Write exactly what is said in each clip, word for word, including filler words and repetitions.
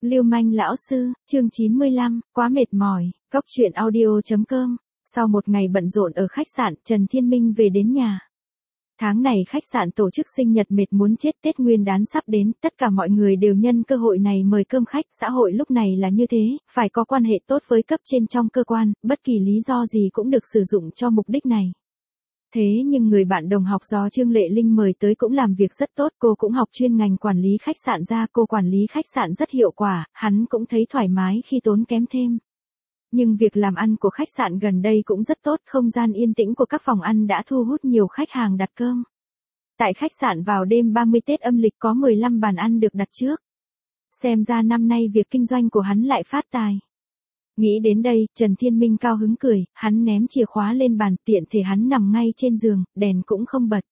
Lưu manh lão sư, chương chín mươi lăm, quá mệt mỏi, Cóc truyện audio chấm com. Sau một ngày bận rộn ở khách sạn, Trần Thiên Minh về đến nhà. Tháng này khách sạn tổ chức sinh nhật mệt muốn chết, Tết Nguyên đán sắp đến, tất cả mọi người đều nhân cơ hội này mời cơm khách, xã hội lúc này là như thế, phải có quan hệ tốt với cấp trên trong cơ quan, bất kỳ lý do gì cũng được sử dụng cho mục đích này. Thế nhưng người bạn đồng học do Trương Lệ Linh mời tới cũng làm việc rất tốt, cô cũng học chuyên ngành quản lý khách sạn ra, cô quản lý khách sạn rất hiệu quả, hắn cũng thấy thoải mái khi tốn kém thêm. Nhưng việc làm ăn của khách sạn gần đây cũng rất tốt, không gian yên tĩnh của các phòng ăn đã thu hút nhiều khách hàng đặt cơm. Tại khách sạn vào đêm ba mươi Tết âm lịch có mười lăm bàn ăn được đặt trước. Xem ra năm nay việc kinh doanh của hắn lại phát tài. Nghĩ đến đây, Trần Thiên Minh cao hứng cười, hắn ném chìa khóa lên bàn, tiện thể hắn nằm ngay trên giường, đèn cũng không bật.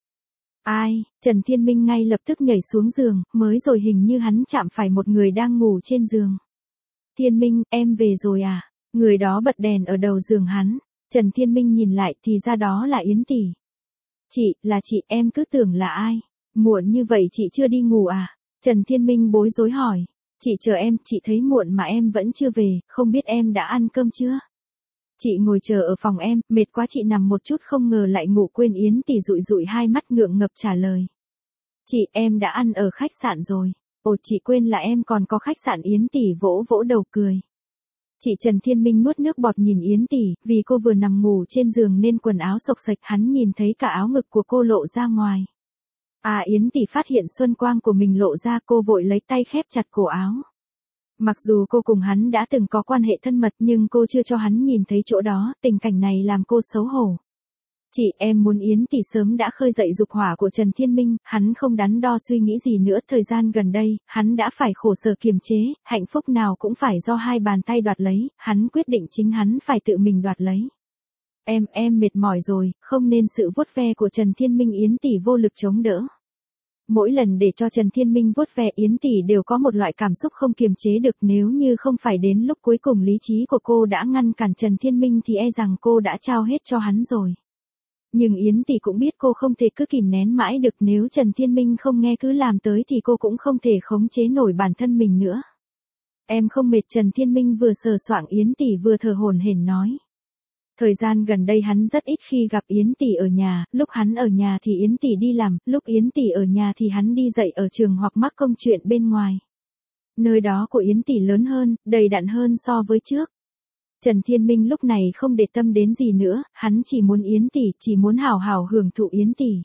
Ai, Trần Thiên Minh ngay lập tức nhảy xuống giường, mới rồi hình như hắn chạm phải một người đang ngủ trên giường. Thiên Minh, em về rồi à? Người đó bật đèn ở đầu giường hắn. Trần Thiên Minh nhìn lại thì ra đó là Yến tỷ. Chị, là chị, em cứ tưởng là ai? Muộn như vậy chị chưa đi ngủ à? Trần Thiên Minh bối rối hỏi. Chị chờ em, chị thấy muộn mà em vẫn chưa về, không biết em đã ăn cơm chưa? Chị ngồi chờ ở phòng em, mệt quá chị nằm một chút không ngờ lại ngủ quên. Yến tỷ dụi dụi hai mắt ngượng ngập trả lời. Chị, em đã ăn ở khách sạn rồi. Ồ, chị quên là em còn có khách sạn. Yến tỷ vỗ vỗ đầu cười. Chị Trần Thiên Minh nuốt nước bọt nhìn Yến tỷ, vì cô vừa nằm ngủ trên giường nên quần áo xộc xệch, hắn nhìn thấy cả áo ngực của cô lộ ra ngoài. À, Yến tỷ phát hiện xuân quang của mình lộ ra, cô vội lấy tay khép chặt cổ áo. Mặc dù cô cùng hắn đã từng có quan hệ thân mật nhưng cô chưa cho hắn nhìn thấy chỗ đó, tình cảnh này làm cô xấu hổ. Chị, em muốn. Yến tỷ sớm đã khơi dậy dục hỏa của Trần Thiên Minh, hắn không đắn đo suy nghĩ gì nữa, thời gian gần đây, hắn đã phải khổ sở kiềm chế, hạnh phúc nào cũng phải do hai bàn tay đoạt lấy, hắn quyết định chính hắn phải tự mình đoạt lấy. Em, em mệt mỏi rồi, không nên sự vuốt ve của Trần Thiên Minh. Yến tỷ vô lực chống đỡ. Mỗi lần để cho Trần Thiên Minh vuốt ve Yến tỷ đều có một loại cảm xúc không kiềm chế được, nếu như không phải đến lúc cuối cùng lý trí của cô đã ngăn cản Trần Thiên Minh thì e rằng cô đã trao hết cho hắn rồi. Nhưng Yến tỷ cũng biết cô không thể cứ kìm nén mãi được, nếu Trần Thiên Minh không nghe cứ làm tới thì cô cũng không thể khống chế nổi bản thân mình nữa. Em không mệt? Trần Thiên Minh vừa sờ soạng Yến tỷ vừa thở hổn hển nói. Thời gian gần đây hắn rất ít khi gặp Yến tỷ ở nhà, lúc hắn ở nhà thì Yến tỷ đi làm, lúc Yến tỷ ở nhà thì hắn đi dạy ở trường hoặc mắc công chuyện bên ngoài. Nơi đó của Yến tỷ lớn hơn, đầy đặn hơn so với trước. Trần Thiên Minh lúc này không để tâm đến gì nữa, hắn chỉ muốn Yến tỷ, chỉ muốn hào hào hưởng thụ Yến tỷ.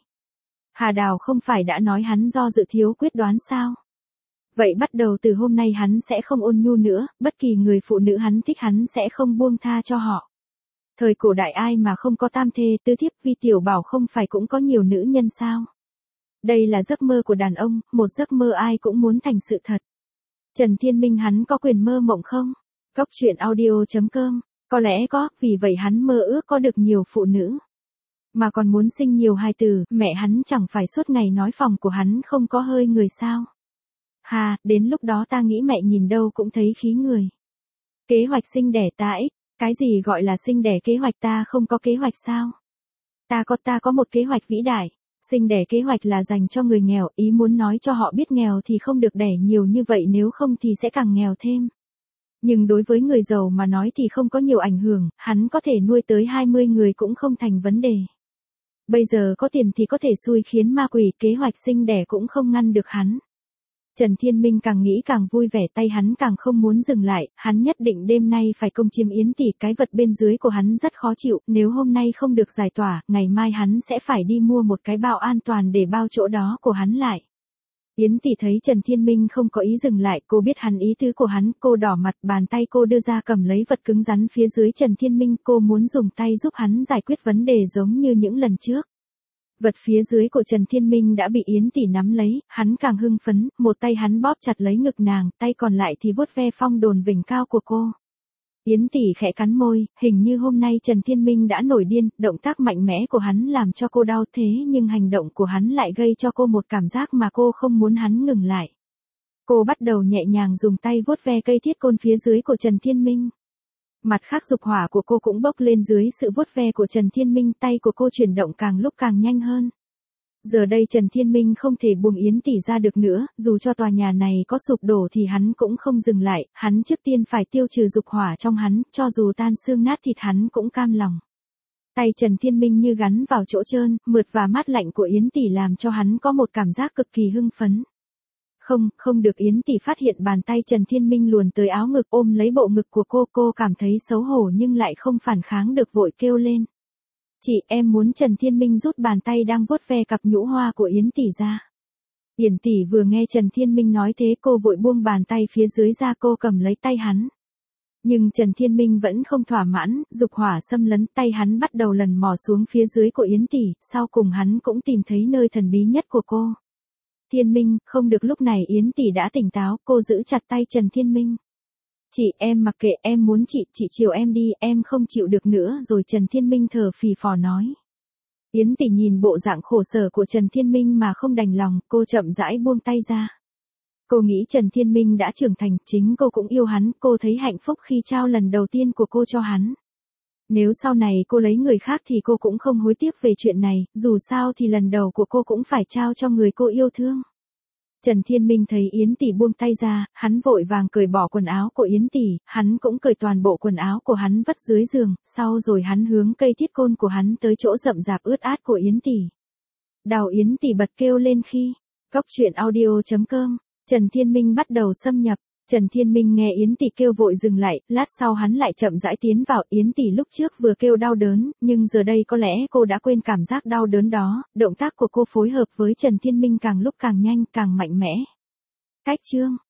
Hà Đào không phải đã nói hắn do dự thiếu quyết đoán sao? Vậy bắt đầu từ hôm nay hắn sẽ không ôn nhu nữa, bất kỳ người phụ nữ hắn thích hắn sẽ không buông tha cho họ. Thời cổ đại ai mà không có tam thê tứ thiếp, Vi Tiểu Bảo không phải cũng có nhiều nữ nhân sao? Đây là giấc mơ của đàn ông, một giấc mơ ai cũng muốn thành sự thật. Trần Thiên Minh hắn có quyền mơ mộng không? Cóc truyện audio chấm com. Có lẽ có, vì vậy hắn mơ ước có được nhiều phụ nữ. Mà còn muốn sinh nhiều hài tử, mẹ hắn chẳng phải suốt ngày nói phòng của hắn không có hơi người sao? Hà, đến lúc đó ta nghĩ mẹ nhìn đâu cũng thấy khí người. Kế hoạch sinh đẻ ta ích. Cái gì gọi là sinh đẻ kế hoạch? Ta không có kế hoạch sao? Ta có, ta có một kế hoạch vĩ đại. Sinh đẻ kế hoạch là dành cho người nghèo, ý muốn nói cho họ biết nghèo thì không được đẻ nhiều như vậy, nếu không thì sẽ càng nghèo thêm. Nhưng đối với người giàu mà nói thì không có nhiều ảnh hưởng, hắn có thể nuôi tới hai mươi người cũng không thành vấn đề. Bây giờ có tiền thì có thể xui khiến ma quỷ, kế hoạch sinh đẻ cũng không ngăn được hắn. Trần Thiên Minh càng nghĩ càng vui vẻ, tay hắn càng không muốn dừng lại, hắn nhất định đêm nay phải công chiếm Yến tỷ. Cái vật bên dưới của hắn rất khó chịu, nếu hôm nay không được giải tỏa, ngày mai hắn sẽ phải đi mua một cái bao an toàn để bao chỗ đó của hắn lại. Yến tỷ thấy Trần Thiên Minh không có ý dừng lại, cô biết hắn ý tứ của hắn, cô đỏ mặt, bàn tay cô đưa ra cầm lấy vật cứng rắn phía dưới Trần Thiên Minh, cô muốn dùng tay giúp hắn giải quyết vấn đề giống như những lần trước. Vật phía dưới của Trần Thiên Minh đã bị Yến tỷ nắm lấy, hắn càng hưng phấn, một tay hắn bóp chặt lấy ngực nàng, tay còn lại thì vuốt ve phong đồn vểnh cao của cô. Yến tỷ khẽ cắn môi, hình như hôm nay Trần Thiên Minh đã nổi điên, động tác mạnh mẽ của hắn làm cho cô đau, thế nhưng hành động của hắn lại gây cho cô một cảm giác mà cô không muốn hắn ngừng lại. Cô bắt đầu nhẹ nhàng dùng tay vuốt ve cây thiết côn phía dưới của Trần Thiên Minh. Mặt khác dục hỏa của cô cũng bốc lên dưới sự vuốt ve của Trần Thiên Minh, tay của cô chuyển động càng lúc càng nhanh hơn. Giờ đây Trần Thiên Minh không thể buông Yến Tỷ ra được nữa, dù cho tòa nhà này có sụp đổ thì hắn cũng không dừng lại, hắn trước tiên phải tiêu trừ dục hỏa trong hắn, cho dù tan xương nát thịt hắn cũng cam lòng. Tay Trần Thiên Minh như gắn vào chỗ trơn, mượt và mát lạnh của Yến Tỷ làm cho hắn có một cảm giác cực kỳ hưng phấn. Không, không được, Yến Tỷ phát hiện bàn tay Trần Thiên Minh luồn tới áo ngực ôm lấy bộ ngực của cô, cô cảm thấy xấu hổ nhưng lại không phản kháng được, vội kêu lên. Chị, em muốn. Trần Thiên Minh rút bàn tay đang vuốt ve cặp nhũ hoa của Yến Tỷ ra. Yến Tỷ vừa nghe Trần Thiên Minh nói thế cô vội buông bàn tay phía dưới ra, cô cầm lấy tay hắn. Nhưng Trần Thiên Minh vẫn không thỏa mãn, dục hỏa xâm lấn, tay hắn bắt đầu lần mò xuống phía dưới của Yến Tỷ, sau cùng hắn cũng tìm thấy nơi thần bí nhất của cô. Thiên Minh, không được. Lúc này Yến Tỷ đã tỉnh táo, cô giữ chặt tay Trần Thiên Minh. Chị, em mặc kệ, em muốn chị, chị chiều em đi, em không chịu được nữa rồi. Trần Thiên Minh thở phì phò nói. Yến Tỷ nhìn bộ dạng khổ sở của Trần Thiên Minh mà không đành lòng, cô chậm rãi buông tay ra. Cô nghĩ Trần Thiên Minh đã trưởng thành, chính cô cũng yêu hắn, cô thấy hạnh phúc khi trao lần đầu tiên của cô cho hắn. Nếu sau này cô lấy người khác thì cô cũng không hối tiếc về chuyện này, dù sao thì lần đầu của cô cũng phải trao cho người cô yêu thương. Trần Thiên Minh thấy Yến Tỷ buông tay ra, hắn vội vàng cởi bỏ quần áo của Yến Tỷ, hắn cũng cởi toàn bộ quần áo của hắn vất dưới giường, sau rồi hắn hướng cây thiết côn của hắn tới chỗ rậm rạp ướt át của Yến Tỷ. Đau. Yến Tỷ bật kêu lên khi Cóc truyện audio chấm com. Trần Thiên Minh bắt đầu xâm nhập. Trần Thiên Minh nghe Yến Tỷ kêu vội dừng lại, lát sau hắn lại chậm rãi tiến vào. Yến Tỷ lúc trước vừa kêu đau đớn, nhưng giờ đây có lẽ cô đã quên cảm giác đau đớn đó, động tác của cô phối hợp với Trần Thiên Minh càng lúc càng nhanh, càng mạnh mẽ. Cách chương